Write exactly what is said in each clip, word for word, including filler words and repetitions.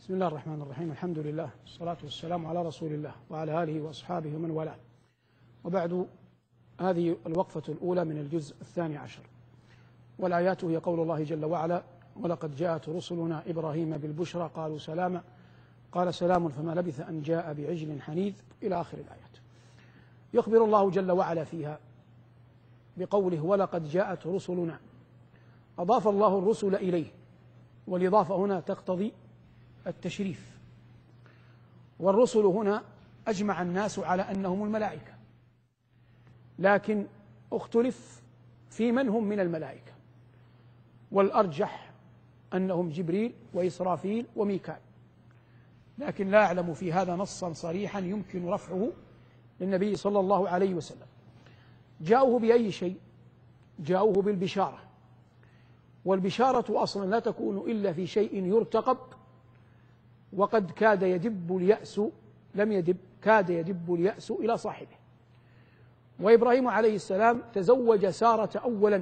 بسم الله الرحمن الرحيم. الحمد لله والصلاة والسلام على رسول الله وعلى آله وأصحابه ومن والاه، وبعد. هذه الوقفة الأولى من الجزء الثاني عشر، والآيات هي قول الله جل وعلا: ولقد جاءت رسلنا إبراهيم بالبشرى قالوا سلاما قال سلام فما لبث أن جاء بعجل حنيذ إلى آخر الآيات. يخبر الله جل وعلا فيها بقوله: ولقد جاءت رسلنا، أضاف الله الرسل إليه، والإضافة هنا تقتضي التشريف. والرسل هنا أجمع الناس على أنهم الملائكة، لكن اختلف في من هم من الملائكة، والأرجح أنهم جبريل وإسرافيل وميكال، لكن لا أعلم في هذا نصا صريحا يمكن رفعه للنبي صلى الله عليه وسلم. جاءوه بأي شيء؟ جاءوه بالبشارة، والبشارة أصلا لا تكون إلا في شيء يرتقب، وقد كاد يدب اليأس لم يدب كاد يدب اليأس إلى صاحبه. وإبراهيم عليه السلام تزوج سارة أولا،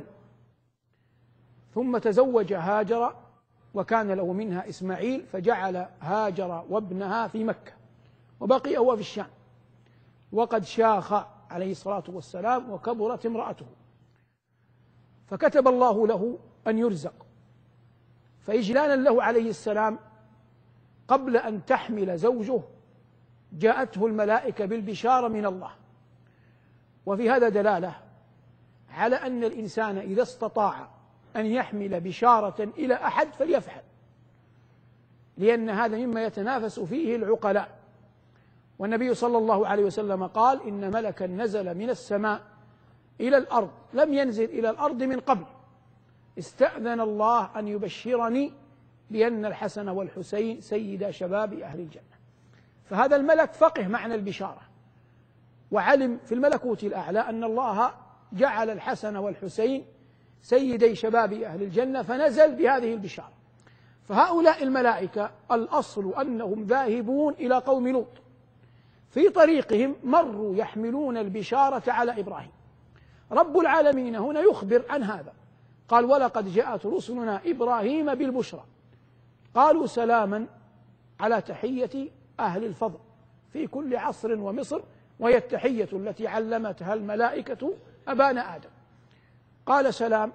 ثم تزوج هاجر، وكان له منها إسماعيل، فجعل هاجر وابنها في مكة، وبقي هو في الشام، وقد شاخ عليه الصلاة والسلام وكبرت امرأته، فكتب الله له أن يرزق. فإجلالا له عليه السلام قبل أن تحمل زوجه جاءته الملائكة بالبشارة من الله. وفي هذا دلالة على أن الإنسان إذا استطاع أن يحمل بشارة إلى أحد فليفعل، لأن هذا مما يتنافس فيه العقلاء. والنبي صلى الله عليه وسلم قال: إن ملكا نزل من السماء إلى الأرض لم ينزل إلى الأرض من قبل، استأذن الله أن يبشرني بأن الحسن والحسين سيدا شباب أهل الجنة. فهذا الملك فقه معنى البشارة، وعلم في الملكوت الأعلى أن الله جعل الحسن والحسين سيدي شباب أهل الجنة، فنزل بهذه البشارة. فهؤلاء الملائكة الأصل أنهم ذاهبون إلى قوم لوط، في طريقهم مروا يحملون البشارة على إبراهيم. رب العالمين هنا يخبر عن هذا، قال: ولقد جاءت رسلنا إبراهيم بالبشرى قالوا سلاما، على تحية أهل الفضل في كل عصر ومصر، وهي التحية التي علمتها الملائكة أبانا آدم. قال سلام،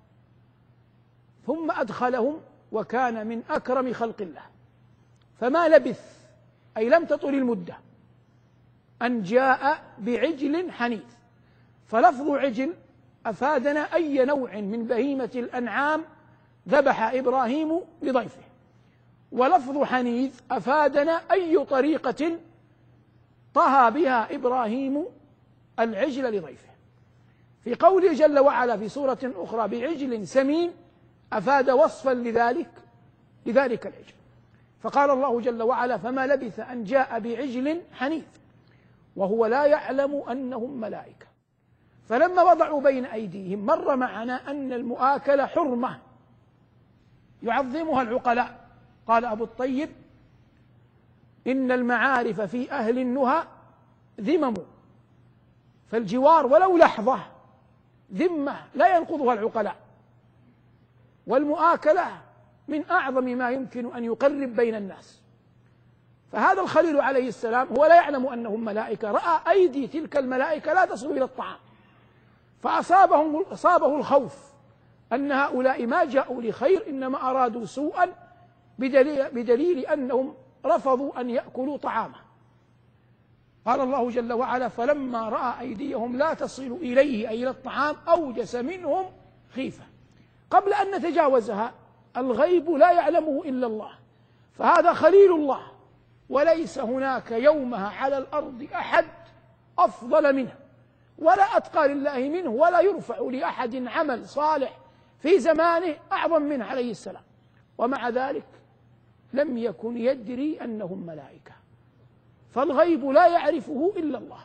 ثم أدخلهم، وكان من أكرم خلق الله. فما لبث، أي لم تطل المدة، أن جاء بعجل حنيذ. فلفظ عجل أفادنا أي نوع من بهيمة الأنعام ذبح إبراهيم لضيفه، ولفظ حنيذ أفادنا أي طريقة طهى بها إبراهيم العجل لضيفه. في قوله جل وعلا في سورة أخرى: بعجل سمين، أفاد وصفا لذلك لذلك العجل. فقال الله جل وعلا: فما لبث أن جاء بعجل حنيذ، وهو لا يعلم أنهم ملائكة. فلما وضعوا بين أيديهم، مر معنا أن المؤاكلة حرمة يعظمها العقلاء. قال أبو الطيب: إن المعارف في أهل النهى ذمم، فالجوار ولو لحظة ذمة لا ينقضها العقلاء، والمؤاكلة من أعظم ما يمكن أن يقرب بين الناس. فهذا الخليل عليه السلام هو لا يعلم أنهم ملائكة، رأى أيدي تلك الملائكة لا تصل إلى الطعام، فأصابهم أصابه الخوف أن هؤلاء ما جاءوا لخير، إنما أرادوا سوءا، بدليل, بدليل أنهم رفضوا أن يأكلوا طعامه. قال الله جل وعلا: فلما رأى أيديهم لا تصل إليه، أي إلى الطعام، أوجس منهم خيفة. قبل أن نتجاوزها، الغيب لا يعلمه إلا الله، فهذا خليل الله، وليس هناك يومها على الأرض أحد أفضل منه ولا أتقى لله منه، ولا يرفع لأحد عمل صالح في زمانه أعظم منه عليه السلام. ومع ذلك لم يكن يدري أنهم ملائكة، فالغيب لا يعرفه إلا الله.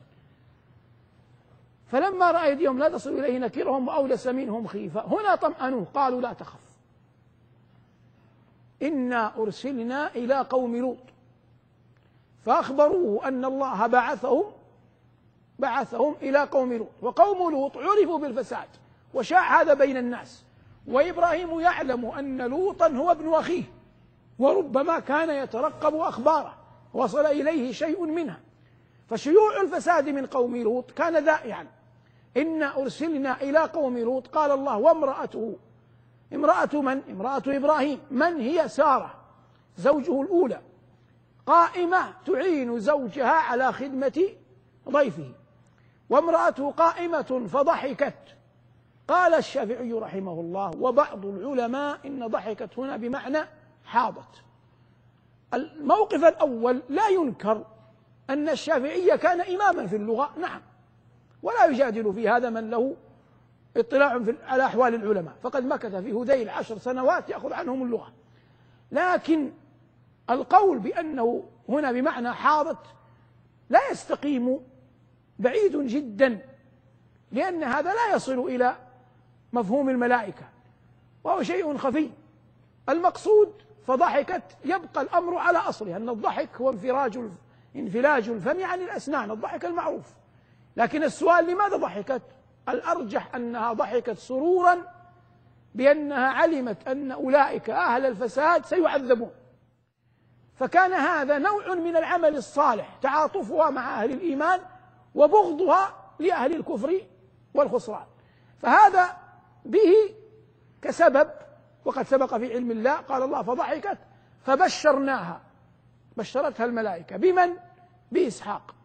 فلما رأى أيديهم لا تصل إليه نكرهم وأوجس منهم خيفة، هنا طمأنوه، قالوا: لا تخف، إنا أرسلنا إلى قوم لوط. فأخبروه أن الله بعثهم بعثهم إلى قوم لوط. وقوم لوط عرفوا بالفساد، وشاع هذا بين الناس، وإبراهيم يعلم أن لوطا هو ابن أخيه، وربما كان يترقب أخباره وصل إليه شيء منها. فشيوع الفساد من قوم لوط كان ذائعا. إنا أرسلنا إلى قوم لوط، قال الله وامرأته، امرأة من؟ امرأة إبراهيم. من هي؟ سارة زوجه الأولى، قائمة تعين زوجها على خدمة ضيفه، وامرأته قائمة فضحكت. قال الشافعي رحمه الله وبعض العلماء إن ضحكت هنا بمعنى حاضت. الموقف الأول لا ينكر أن الشافعي كان إماما في اللغة، نعم، ولا يجادل في هذا من له اطلاع على أحوال العلماء، فقد مكث في هذيل عشر سنوات يأخذ عنهم اللغة. لكن القول بأنه هنا بمعنى حاضت لا يستقيم، بعيد جدا، لأن هذا لا يصل إلى مفهوم الملائكة وهو شيء خفي. المقصود فضحكت يبقى الأمر على أصله، أن الضحك هو انفراج انفلاج الفم عن الأسنان، الضحك المعروف. لكن السؤال لماذا ضحكت؟ الأرجح أنها ضحكت سرورا بأنها علمت أن أولئك أهل الفساد سيعذبون، فكان هذا نوع من العمل الصالح، تعاطفها مع أهل الإيمان وبغضها لأهل الكفر والخسران. فهذا به كسبب، وقد سبق في علم الله، قال الله فضحكت فبشرناها، بشرتها الملائكة بمن؟ بإسحاق،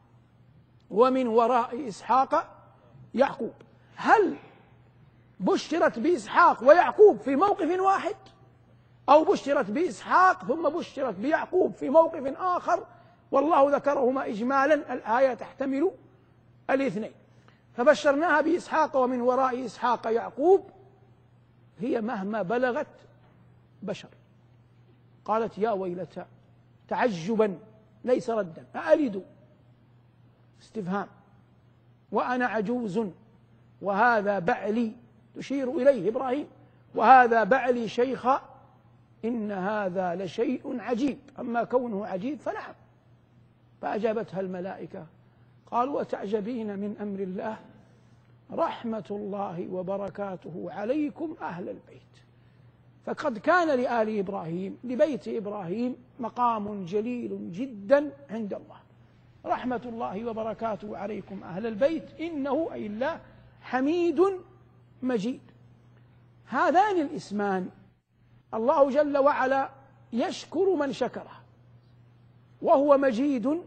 ومن وراء إسحاق يعقوب. هل بشرت بإسحاق ويعقوب في موقف واحد، أو بشرت بإسحاق ثم بشرت بيعقوب في موقف آخر؟ والله ذكرهما إجمالا، الآية تحتمل الاثنين. فبشرناها بإسحاق ومن وراء إسحاق يعقوب، هي مهما بلغت بشر. قالت يا ويلتى، تعجبا ليس ردا، أألد؟ استفهام. وأنا عجوز وهذا بعلي، تشير إليه إبراهيم، وهذا بعلي شيخا، إن هذا لشيء عجيب. أما كونه عجيب فنعم. فأجابتها الملائكة قالوا وتعجبين من أمر الله، رحمة الله وبركاته عليكم أهل البيت. فقد كان لآل إبراهيم، لبيت إبراهيم، مقام جليل جدا عند الله. رحمة الله وبركاته عليكم أهل البيت، إنه أي الله حميد مجيد. هذان الاسمان الله جل وعلا يشكر من شكره، وهو مجيد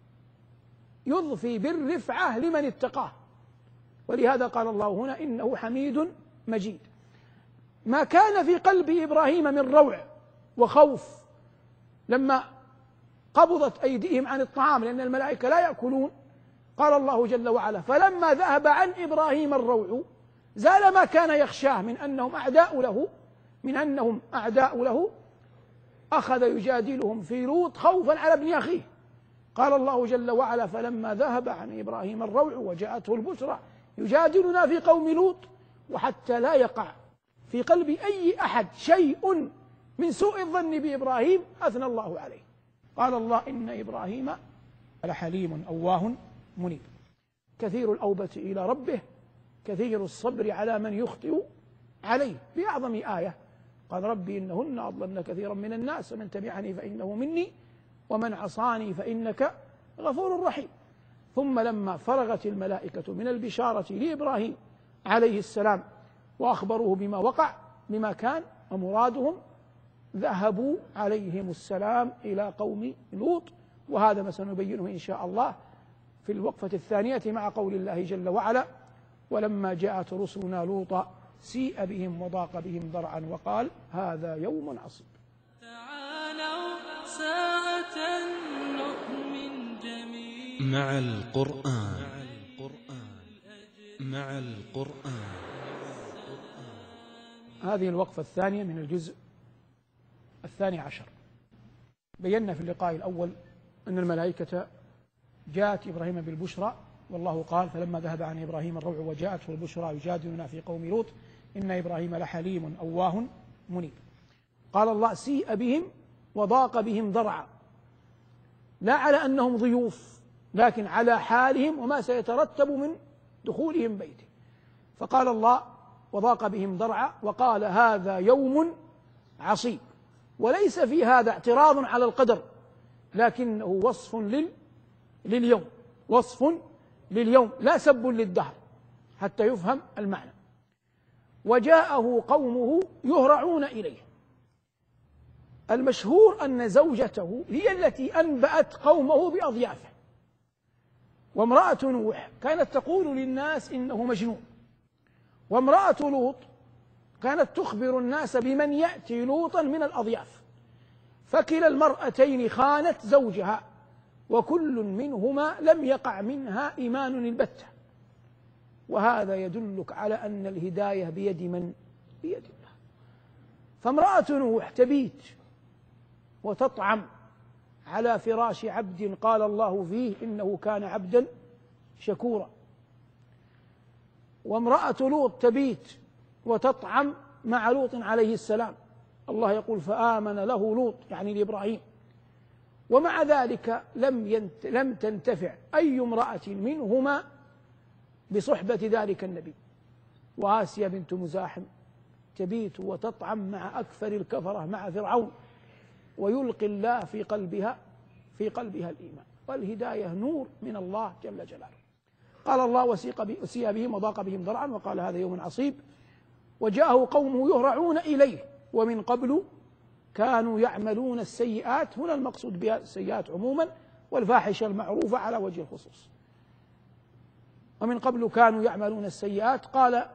يضفي بالرفعة لمن اتقاه، ولهذا قال الله هنا إنه حميد مجيد. ما كان في قلب إبراهيم من روع وخوف لما قبضت أيديهم عن الطعام، لأن الملائكة لا يأكلون، قال الله جل وعلا فلما ذهب عن إبراهيم الروع زال ما كان يخشاه من أنهم أعداء له من أنهم أعداء له أخذ يجادلهم في لوط خوفا على ابن أخيه. قال الله جل وعلا فلما ذهب عن إبراهيم الروع وجاءته البشرى يجادلنا في قوم لوط. وحتى لا يقع في قلب أي أحد شيء من سوء الظن بإبراهيم أثنى الله عليه. قال الله إن إبراهيم لحليم أواه منيب، كثير الأوبة إلى ربه، كثير الصبر على من يخطئ عليه، بأعظم آية قال ربي إنهن أضللن كثيرا من الناس، من تبعني فإنه مني ومن عصاني فإنك غفور رحيم. ثم لما فرغت الملائكة من البشارة لإبراهيم عليه السلام وأخبروه بما وقع بما كان ومرادهم، ذهبوا عليهم السلام إلى قوم لوط. وهذا ما سنبينه إن شاء الله في الوقفة الثانية مع قول الله جل وعلا ولما جاءت رسلنا لوطا سيء بهم وضاق بهم ذرعا وقال هذا يوم عصيب. تعالوا ساعة نؤمن جميعا مع القرآن مع القرآن. هذه الوقفة الثانية من الجزء الثاني عشر. بينا في اللقاء الأول أن الملائكة جاءت إبراهيم بالبشرى، والله قال فلما ذهب عن إبراهيم الروع وجاءته البشرى يجادلنا في قوم لوط إن إبراهيم لحليم أواه منيب. قال الله سيء بهم وضاق بهم ذرعا، لا على أنهم ضيوف لكن على حالهم وما سيترتب من دخولهم بيته. فقال الله وضاق بهم ذرعا وقال هذا يوم عصيب. وليس في هذا اعتراض على القدر، لكنه وصف لل لليوم، وصف لليوم لا سب للدهر حتى يفهم المعنى. وجاءه قومه يهرعون إليه. المشهور أن زوجته هي التي أنبأت قومه بأضيافه، وامرأة نوح كانت تقول للناس إنه مجنون، وامرأة لوط كانت تخبر الناس بمن يأتي لوطا من الأضياف، فكلا المرأتين خانت زوجها، وكل منهما لم يقع منها إيمان البتة. وهذا يدلك على أن الهداية بيد من؟ بيد الله. فامرأة نوح تبيت وتطعم على فراش عبد قال الله فيه إنه كان عبدا شكورا، وامرأة لوط تبيت وتطعم مع لوط عليه السلام، الله يقول فآمن له لوط يعني لإبراهيم، ومع ذلك لم ينت لم تنتفع أي امرأة منهما بصحبة ذلك النبي. وآسيا بنت مزاحم تبيت وتطعم مع أكثر الكفرة مع فرعون، ويلقي الله في قلبها في قلبها الإيمان. والهداية نور من الله جل جلاله. قال الله وسيء بهم وضاق بهم ذرعا وقال هذا يوم عصيب، وجاءه قومه يهرعون إليه ومن قبل كانوا يعملون السيئات. هنا المقصود بها السيئات عموما والفاحشة المعروفة على وجه الخصوص. ومن قبل كانوا يعملون السيئات قال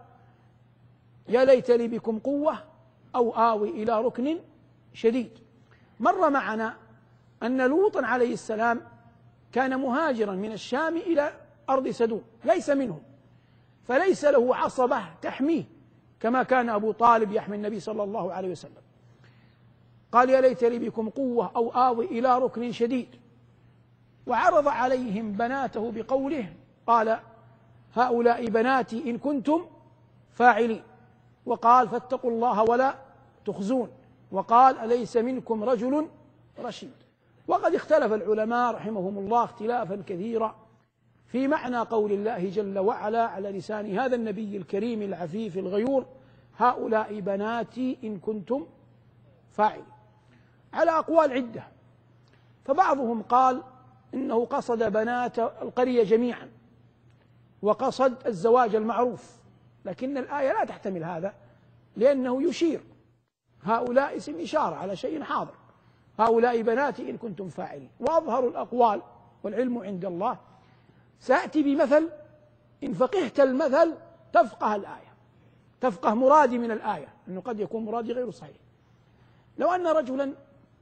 يا ليت لي بكم قوة أو آوي إلى ركن شديد. مر معنا أن لوطا عليه السلام كان مهاجرا من الشام إلى أرض سدوم، ليس منهم، فليس له عصبة تحميه كما كان أبو طالب يحمي النبي صلى الله عليه وسلم. قال يا ليت لي بكم قوة أو آوي إلى ركن شديد. وعرض عليهم بناته بقوله قال هؤلاء بناتي إن كنتم فاعلين، وقال فاتقوا الله ولا تخزون، وقال أليس منكم رجل رشيد. وقد اختلف العلماء رحمهم الله اختلافا كثيرا في معنى قول الله جل وعلا على لسان هذا النبي الكريم العفيف الغيور هؤلاء بناتي إن كنتم فاعلين، على أقوال عدة. فبعضهم قال إنه قصد بنات القرية جميعا وقصد الزواج المعروف، لكن الآية لا تحتمل هذا، لأنه يشير هؤلاء اسم إشارة على شيء حاضر، هؤلاء بناتي إن كنتم فاعلين. وأظهر الأقوال والعلم عند الله. سأتي بمثل إن فقهت المثل تفقه الآية، تفقه مرادي من الآية، أنه قد يكون مرادي غير صحيح. لو أن رجلا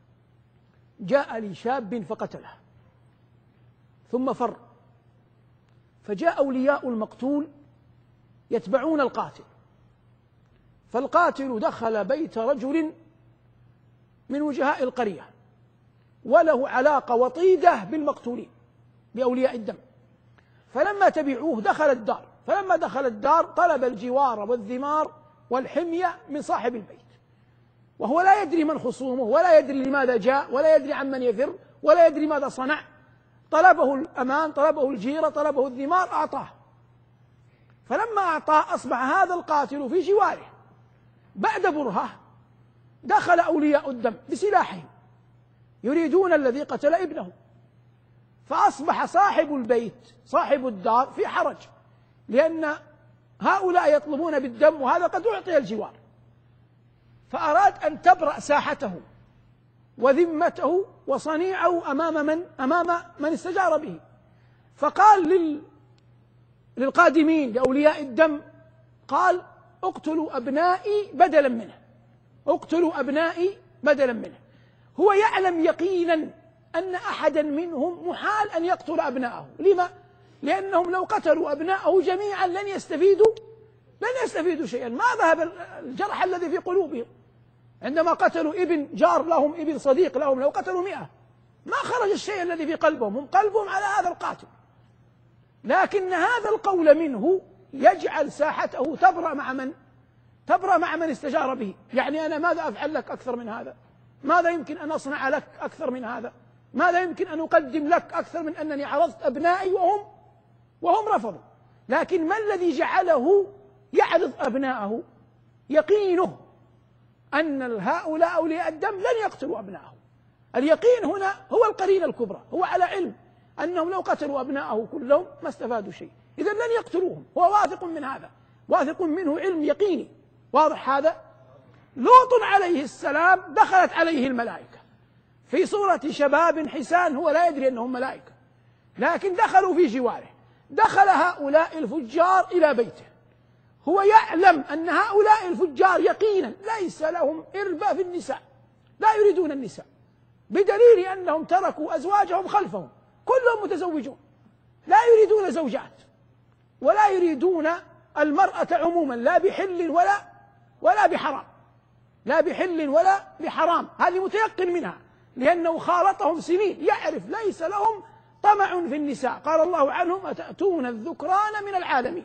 جاء لشاب فقتله ثم فر، فجاء أولياء المقتول يتبعون القاتل، فالقاتل دخل بيت رجل من وجهاء القرية وله علاقة وطيدة بالمقتولين بأولياء الدم، فلما تبعوه دخل الدار، فلما دخل الدار طلب الجوار والذمار والحمية من صاحب البيت، وهو لا يدري من خصومه ولا يدري لماذا جاء ولا يدري عمن يفر ولا يدري ماذا صنع. طلبه الأمان، طلبه الجيرة، طلبه الذمار، أعطاه. فلما أعطاه أصبح هذا القاتل في جواره. بعد برهة دخل أولياء الدم بسلاحهم يريدون الذي قتل ابنه، فأصبح صاحب البيت صاحب الدار في حرج، لأن هؤلاء يطلبون بالدم وهذا قد أعطي الجوار، فأراد أن تبرأ ساحته وذمته وصنيعه أمام من؟ أمام من استجار به. فقال لل... للقادمين لأولياء الدم قال اقتلوا أبنائي بدلا منه، اقتلوا أبنائي بدلا منه. هو يعلم يقينا أن أحدا منهم محال أن يقتل أبنائه. لما؟ لأنهم لو قتلوا أبنائه جميعا لن يستفيدوا لن يستفيدوا شيئا. ما ذهب الجرح الذي في قلوبهم عندما قتلوا ابن جار لهم، ابن صديق لهم، لو قتلوا مئة ما خرج الشيء الذي في قلبهم، هم قلبهم على هذا القاتل. لكن هذا القول منه يجعل ساحته تبرأ مع من؟ تبرأ مع من استجار به. يعني أنا ماذا أفعل لك أكثر من هذا؟ ماذا يمكن أن أصنع لك أكثر من هذا؟ ماذا يمكن أن أقدم لك أكثر من أنني عرضت أبنائي وهم وهم رفضوا؟ لكن ما الذي جعله يعرض أبنائه؟ يقينه أن هؤلاء أولياء الدم لن يقتلوا أبنائهم. اليقين هنا هو القرينة الكبرى، هو على علم أنهم لو قتلوا أبنائه كلهم ما استفادوا شيء، إذن لن يقتلوهم، هو واثق من هذا، واثق منه علم يقيني. واضح هذا؟ لوط عليه السلام دخلت عليه الملائكة في صورة شباب حسان، هو لا يدري أنهم ملائكة، لكن دخلوا في جواره. دخل هؤلاء الفجار إلى بيته، هو يعلم أن هؤلاء الفجار يقينا ليس لهم إربة في النساء، لا يريدون النساء، بدليل أنهم تركوا أزواجهم خلفهم، كلهم متزوجون، لا يريدون زوجات ولا يريدون المرأة عموما، لا بحل ولا ولا بحرام، لا بحل ولا بحرام، هذه متيقن منها لأنه خالطهم سنين، يعرف ليس لهم طمع في النساء. قال الله عنهم: أتأتون الذكران من العالمين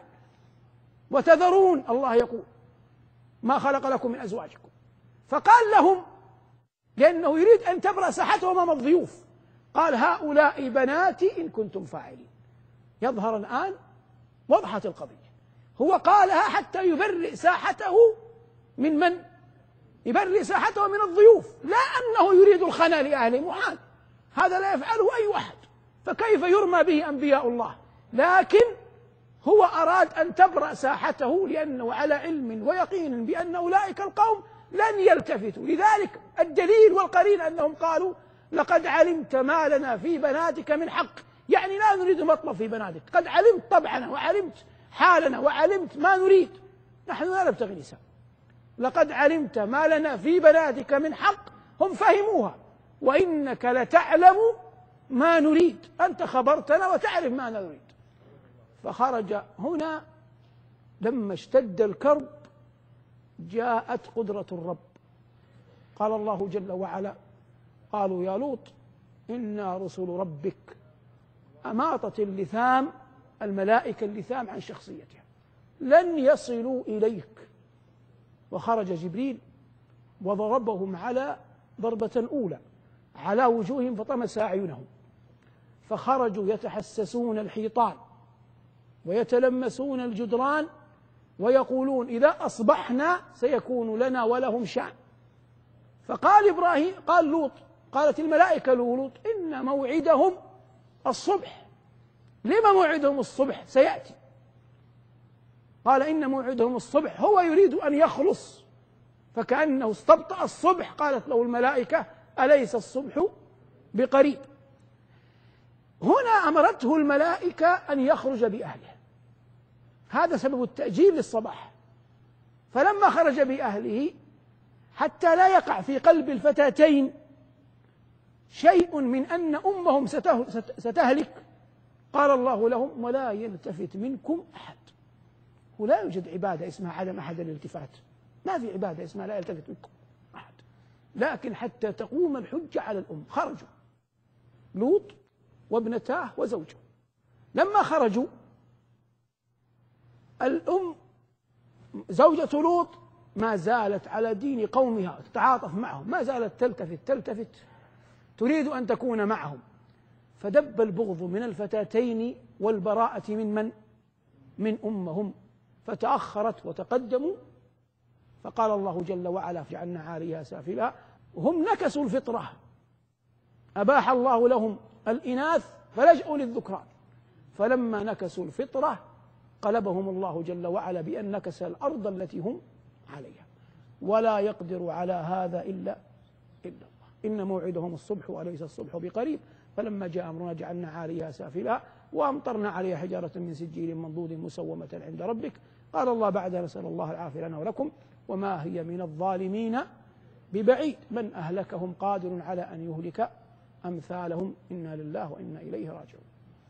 وتذرون، الله يقول، ما خلق لكم من أزواجكم. فقال لهم لأنه يريد أن تبرأ ساحتهم أمام الضيوف، قال: هؤلاء بناتي إن كنتم فاعلين. يظهر الآن وضحت القضية، هو قالها حتى يبرئ ساحته من من؟ يبرئ ساحته من الضيوف، لا أنه يريد الخنا لأهله، محال، هذا لا يفعله أي واحد، فكيف يرمى به أنبياء الله؟ لكن هو أراد أن تبرأ ساحته لأنه على علم ويقين بأن أولئك القوم لن يلتفتوا. لذلك الدليل والقرين أنهم قالوا: لقد علمت ما لنا في بناتك من حق، يعني لا نريد مطلب في بناتك، قد علمت طبعنا وعلمت حالنا وعلمت ما نريد، نحن لا نبتغي نساء، لقد علمت ما لنا في بناتك من حق. هم فهموها: وإنك لتعلم ما نريد، أنت خبرتنا وتعرف ما نريد. فخرج هنا لما اشتد الكرب جاءت قدرة الرب، قال الله جل وعلا: قالوا يا لوط إنا رسل ربك. أماطت اللثام، الملائكة اللثام عن شخصيتها، لن يصلوا إليك. وخرج جبريل وضربهم على ضربة أولى على وجوههم فطمس أعينهم، فخرجوا يتحسسون الحيطان ويتلمسون الجدران ويقولون: إذا أصبحنا سيكون لنا ولهم شأن. فقال إبراهيم، قال لوط، قالت الملائكة لوط: إن موعدهم الصبح. لما موعدهم الصبح؟ سيأتي. قال: إن موعدهم الصبح، هو يريد أن يخلص، فكأنه استبطأ الصبح. قالت له الملائكة: أليس الصبح بقريب؟ هنا أمرته الملائكة أن يخرج بأهله، هذا سبب التأجيل للصباح. فلما خرج بأهله حتى لا يقع في قلب الفتاتين شيء من أن أمهم ستهلك، قال الله لهم: ولا يلتفت منكم أحد. ولا يوجد عبادة اسمها عدم أحد الالتفات، ما في عبادة اسمها لا يلتفت منكم أحد، لكن حتى تقوم الحجة على الأم. خرجوا لوط وابنتاه وزوجه. لما خرجوا الأم زوجة لوط ما زالت على دين قومها، تتعاطف معهم، ما زالت تلتفت تلتفت تريد أن تكون معهم. فدب البغض من الفتاتين والبراءة من من؟ من أمهم، فتأخرت وتقدموا. فقال الله جل وعلا: جعلنا عاليها سافلها. هم نكسوا الفطرة، أباح الله لهم الإناث فلجأوا للذكران، فلما نكسوا الفطرة قلبهم الله جل وعلا بأن نكس الأرض التي هم عليها، ولا يقدر على هذا إلا إلا الله. إن موعدهم الصبح وليس الصبح بقريب. فلما جاء أمرنا جعلنا عاليها سافلها وأمطرنا عليها حجارة من سجيل منضود مسومة عند ربك. قال الله بعدها: نسأل الله العافية لنا ولكم وما هي من الظالمين ببعيد. من أهلكهم قادر على أن يهلك أمثالهم. إنا لله وإنا إليه راجعون.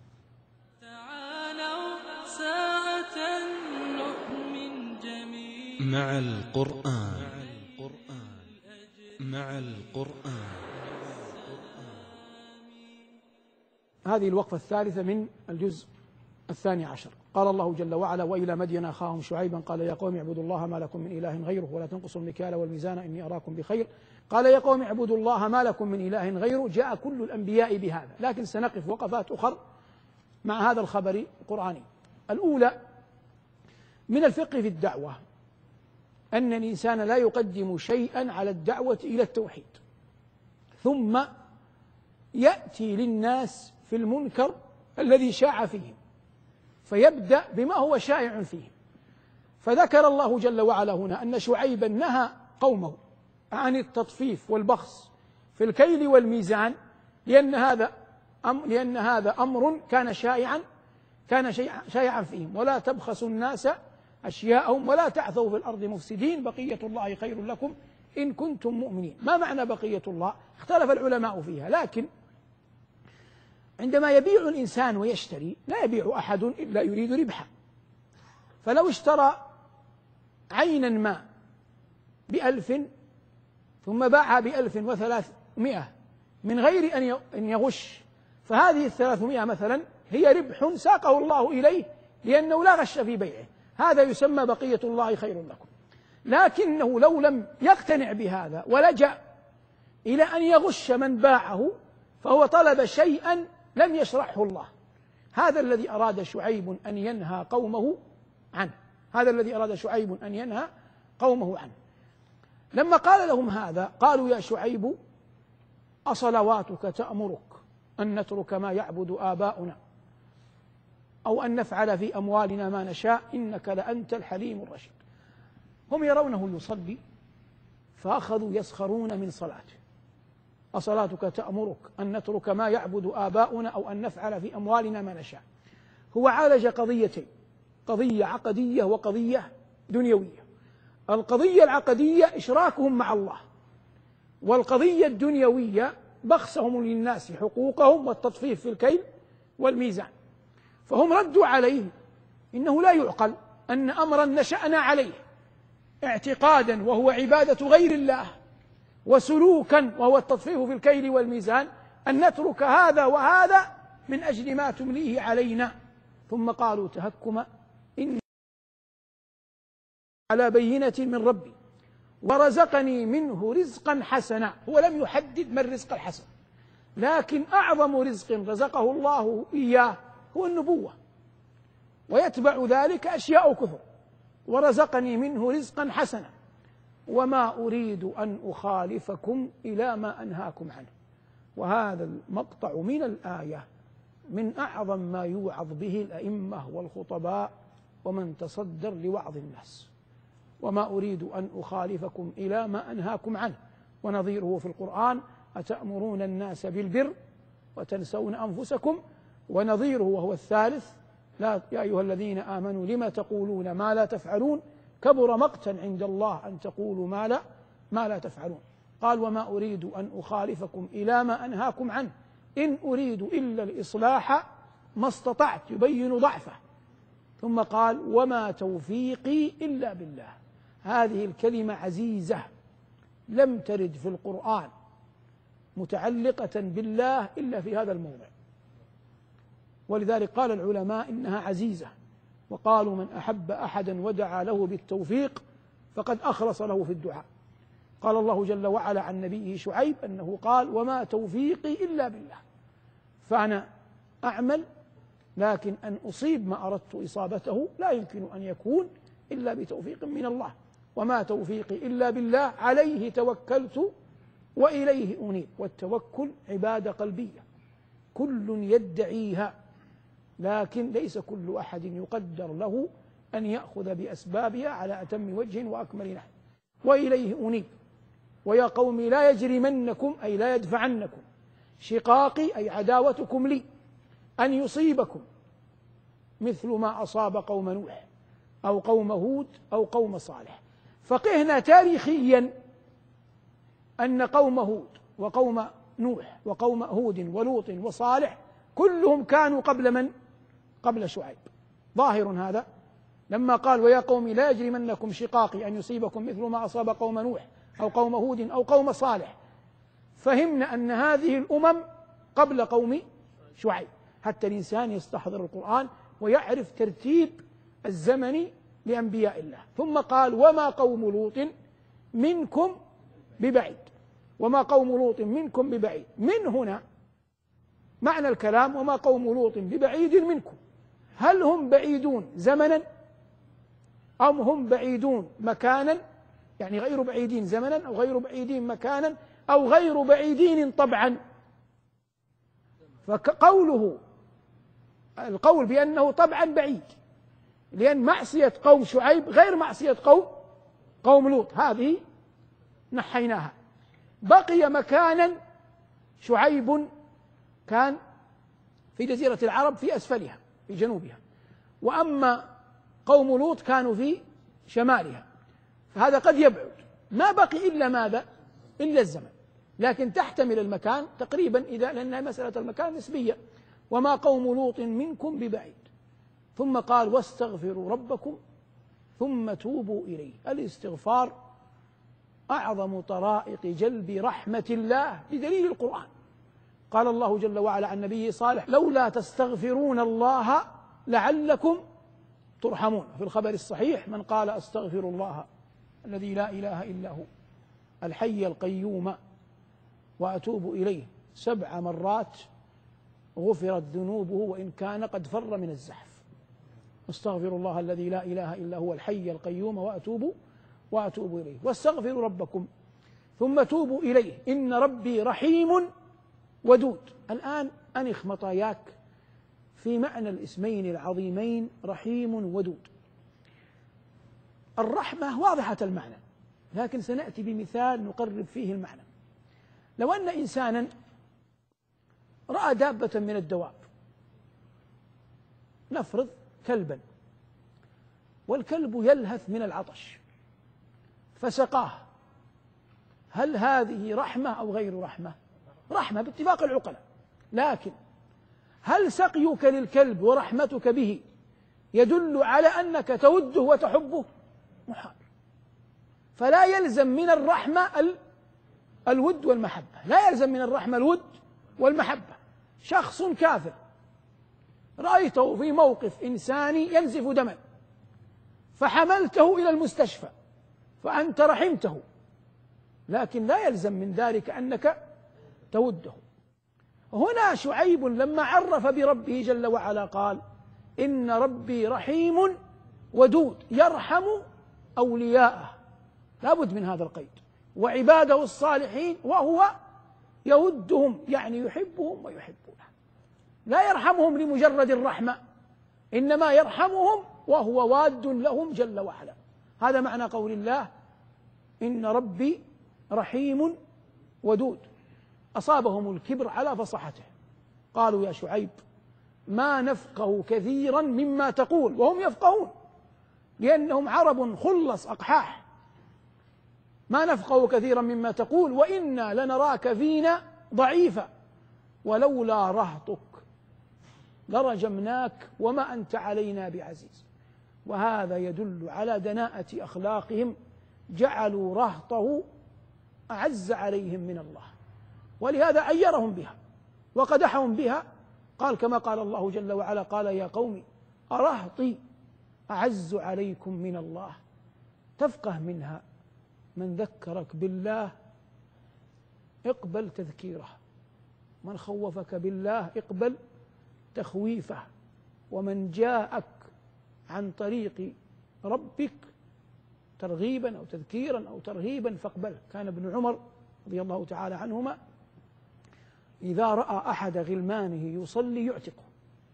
تعالوا ساعة نؤمن جميعا مع القرآن. مع القرآن. هذه الوقفة الثالثة من الجزء الثاني عشر. قال الله جل وعلا: وإلى مدين أخاهم شعيبا قال يا قوم اعبدوا الله ما لكم من إله غيره ولا تنقصوا المكيال والميزان إني أراكم بخير. قال يا قوم اعبدوا الله ما لكم من إله غيره. جاء كل الأنبياء بهذا، لكن سنقف وقفات أخر مع هذا الخبر القرآني. الأولى من الفقه في الدعوة أن الإنسان لا يقدم شيئا على الدعوة إلى التوحيد، ثم يأتي للناس في المنكر الذي شاع فيهم فيبدأ بما هو شائع فيه. فذكر الله جل وعلا هنا أن شعيبا نهى قومه عن التطفيف والبخس في الكيل والميزان، لأن هذا أمر, لأن هذا أمر كان شائعا كان شائعا فيهم. ولا تبخسوا الناس أشياءهم ولا تعثوا في الأرض مفسدين بقية الله خير لكم إن كنتم مؤمنين. ما معنى بقية الله؟ اختلف العلماء فيها، لكن عندما يبيع الإنسان ويشتري لا يبيع أحد إلا يريد ربحا، فلو اشترى عينا ما بألف ثم باعها بألف وثلاثمائة من غير أن يغش، فهذه الثلاثمائة مثلا هي ربح ساقه الله إليه لأنه لا غش في بيعه، هذا يسمى بقية الله خير لكم. لكنه لو لم يقتنع بهذا ولجأ إلى أن يغش من باعه فهو طلب شيئا لم يشرحه الله. هذا الذي أراد شعيب أن ينهى قومه عنه هذا الذي أراد شعيب أن ينهى قومه عنه. لما قال لهم هذا قالوا يا شعيب أصلواتك تأمرك أن نترك ما يعبد آباؤنا أو أن نفعل في أموالنا ما نشاء إنك لأنت الحليم الرشيد. هم يرونه يصلي فأخذوا يسخرون من صلاته. أصلاتك تأمرك أن نترك ما يعبد آباؤنا أو أن نفعل في أموالنا ما نشاء. هو عالج قضيتين، قضية عقدية وقضية دنيوية. القضية العقدية إشراكهم مع الله، والقضية الدنيوية بخسهم للناس حقوقهم والتطفيف في الكيل والميزان. فهم ردوا عليه إنه لا يعقل أن أمرا نشأنا عليه اعتقادا وهو عبادة غير الله وسلوكا وهو التطفيف في الكيل والميزان أن نترك هذا وهذا من أجل ما تمليه علينا. ثم قالوا تهكما إن على بينة من ربي ورزقني منه رزقا حسنا. هو لم يحدد ما الرزق الحسن، لكن أعظم رزق رزقه الله إياه هو النبوة، ويتبع ذلك أشياء كثر. ورزقني منه رزقا حسنا وما أريد أن أخالفكم إلى ما أنهاكم عنه. وهذا المقطع من الآية من أعظم ما يوعظ به الأئمة والخطباء ومن تصدر لوعظ الناس. وما أريد أن أخالفكم إلى ما أنهاكم عنه. ونظيره في القرآن أتأمرون الناس بالبر وتنسون أنفسكم. ونظيره وهو الثالث لا يا أيها الذين آمنوا لما تقولون ما لا تفعلون كبر مقتا عند الله أن تقولوا ما لا ما لا تفعلون. قال وما أريد أن أخالفكم إلى ما أنهاكم عنه إن أريد إلا الإصلاح ما استطعت، يبين ضعفه. ثم قال وما توفيقي إلا بالله. هذه الكلمة عزيزة لم ترد في القرآن متعلقة بالله إلا في هذا الموضع، ولذلك قال العلماء إنها عزيزة. وقالوا من أحب أحدا ودعا له بالتوفيق فقد أخلص له في الدعاء. قال الله جل وعلا عن نبيه شعيب أنه قال وما توفيقي إلا بالله. فأنا أعمل لكن أن أصيب ما أردت إصابته لا يمكن أن يكون إلا بتوفيق من الله. وما توفيقي إلا بالله عليه توكلت وإليه أنيب. والتوكل عبادة قلبية كل يدعيها، لكن ليس كل أحد يقدر له أن يأخذ بأسبابها على أتم وجه وأكمل نحو. وإليه أنيب. ويا قوم لا يجرمنكم أي لا يدفعنكم شقاقي أي عداوتكم لي أن يصيبكم مثل ما أصاب قوم نوح أو قوم هود أو قوم صالح. فقهنا تاريخيا أن قوم هود وقوم نوح وقوم هود ولوط وصالح كلهم كانوا قبل من؟ قبل شعيب. ظاهر هذا لما قال ويا قوم لا يجرمنكم شقاقي أن يصيبكم مثل ما أصاب قوم نوح أو قوم هود أو قوم صالح، فهمنا أن هذه الأمم قبل قوم شعيب، حتى الإنسان يستحضر القرآن ويعرف ترتيب الزمن لأنبياء الله. ثم قال وما قوم لوط منكم ببعيد. وما قوم لوط منكم ببعيد. من هنا معنى الكلام وما قوم لوط ببعيد منكم. هل هم بعيدون زمنا أم هم بعيدون مكانا يعني غير بعيدين زمنا أو غير بعيدين مكانا أو غير بعيدين طبعا. فقوله القول بأنه طبعا بعيد، لأن معصية قوم شعيب غير معصية قوم قوم لوط، هذه نحيناها. بقي مكانا شعيب كان في جزيرة العرب في أسفلها في جنوبها، وأما قوم لوط كانوا في شمالها، فهذا قد يبعد. ما بقي إلا ماذا؟ إلا الزمن، لكن تحتمل المكان تقريبا، إذا لأن مسألة المكان نسبية. وما قوم لوط منكم ببعيد. ثم قال واستغفروا ربكم ثم توبوا إليه. الاستغفار أعظم طرائق جلب رحمة الله بدليل القرآن. قال الله جل وعلا عن نبيه صالح لولا تستغفرون الله لعلكم ترحمون. في الخبر الصحيح من قال أستغفر الله الذي لا إله إلا هو الحي القيوم وأتوب إليه سبع مرات غفرت ذنوبه وإن كان قد فر من الزحف. استغفر الله الذي لا إله إلا هو الحي القيوم وأتوب وأتوب إليه. واستغفروا ربكم ثم توبوا إليه إن ربي رحيم ودود. الآن أنخ مطاياك في معنى الاسمين العظيمين رحيم ودود. الرحمة واضحة المعنى، لكن سنأتي بمثال نقرب فيه المعنى. لو أن إنسانا رأى دابة من الدواب، نفرض كلبا، والكلب يلهث من العطش فسقاه، هل هذه رحمة أو غير رحمة؟ رحمة باتفاق العقلاء. لكن هل سقيك للكلب ورحمتك به يدل على أنك توده وتحبه؟ محال. فلا يلزم من الرحمة الود والمحبة، لا يلزم من الرحمة الود والمحبة. شخص كافر رأيته في موقف إنساني ينزف دما فحملته إلى المستشفى فأنت رحمته، لكن لا يلزم من ذلك أنك توده. هنا شعيب لما عرف بربه جل وعلا قال إن ربي رحيم ودود يرحم أولياءه، لا بد من هذا القيد، وعباده الصالحين وهو يودهم، يعني يحبهم ويحبونه. لا يرحمهم لمجرد الرحمة، إنما يرحمهم وهو واد لهم جل وعلا. هذا معنى قول الله إن ربي رحيم ودود. أصابهم الكبر على فصحته، قالوا يا شعيب ما نفقه كثيرا مما تقول، وهم يفقهون لأنهم عرب خلص أقحاح. ما نفقه كثيرا مما تقول وإنا لنراك فينا ضعيفا ولولا رهطك لرجمناك وما أنت علينا بعزيز. وهذا يدل على دناءة أخلاقهم، جعلوا رهطه أعز عليهم من الله، ولهذا عيرهم بها وقدحهم بها. قال كما قال الله جل وعلا قال يا قوم أرهطي أعز عليكم من الله. تفقه منها من ذكرك بالله اقبل تذكيره، من خوفك بالله اقبل تخويفه، ومن جاءك عن طريق ربك ترغيبا أو تذكيرا أو ترهيبا فاقبله. كان ابن عمر رضي الله تعالى عنهما إذا رأى أحد غلمانه يصلي يعتقه،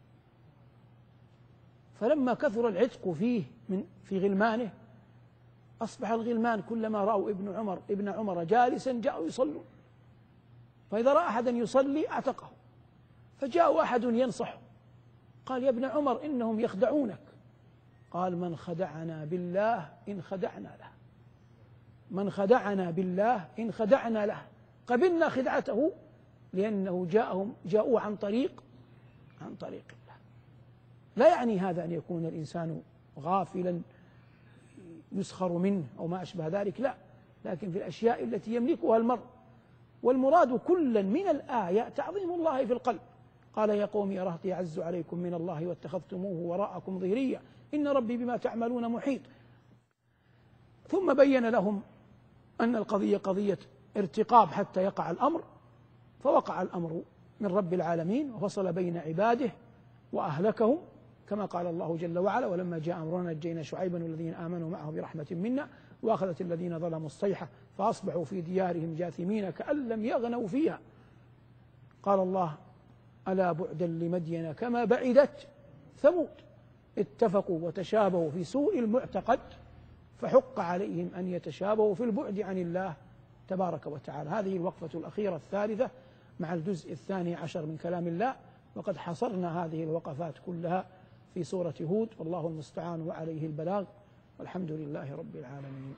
فلما كثر العتق فيه من في غلمانه أصبح الغلمان كلما رأوا ابن عمر ابن عمر جالسا جاءوا يصلون، فإذا رأى أحدا يصلي أعتقه. فجاء أحد ينصحه قال يا ابن عمر إنهم يخدعونك. قال من خدعنا بالله إن خدعنا له، من خدعنا بالله إن خدعنا له. قبلنا خدعته لأنه جاءهم جاءوا عن طريق عن طريق الله. لا يعني هذا أن يكون الإنسان غافلا يسخر منه أو ما أشبه ذلك، لا، لكن في الأشياء التي يملكها المرء. والمراد كلا من الآية تعظيم الله في القلب. قال يا قوم أرهطي أعز عليكم من الله واتخذتموه وراءكم ظهريا إن ربي بما تعملون محيط. ثم بين لهم أن القضية قضية ارتقاب حتى يقع الأمر، فوقع الأمر من رب العالمين وفصل بين عباده وأهلكهم كما قال الله جل وعلا ولما جاء أمرنا نجينا شعيبا والذين آمنوا معه برحمة منا وأخذت الذين ظلموا الصيحة فأصبحوا في ديارهم جاثمين كأن لم يغنوا فيها. قال الله: ألا بعدا لمدين كما بعدت ثمود. اتفقوا وتشابهوا في سوء المعتقد، فحق عليهم أن يتشابهوا في البعد عن الله تبارك وتعالى. هذه الوقفة الأخيرة الثالثة مع الجزء الثاني عشر من كلام الله، وقد حصرنا هذه الوقفات كلها في سورة هود، والله المستعان وعليه البلاغ، والحمد لله رب العالمين.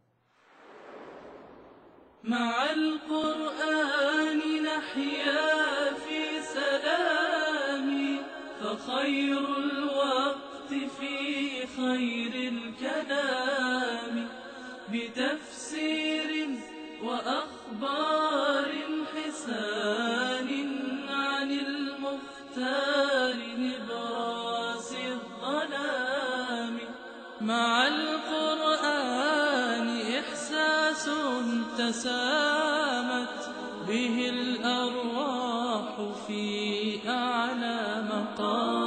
مع القرآن نحيا في سلام، فخير الوقت في خير الكلام، بتفسير وأخبار حسان عن المختار نبراس الظلام. مع القرآن إحساس تسامت به الأرواح في أعلى مقام.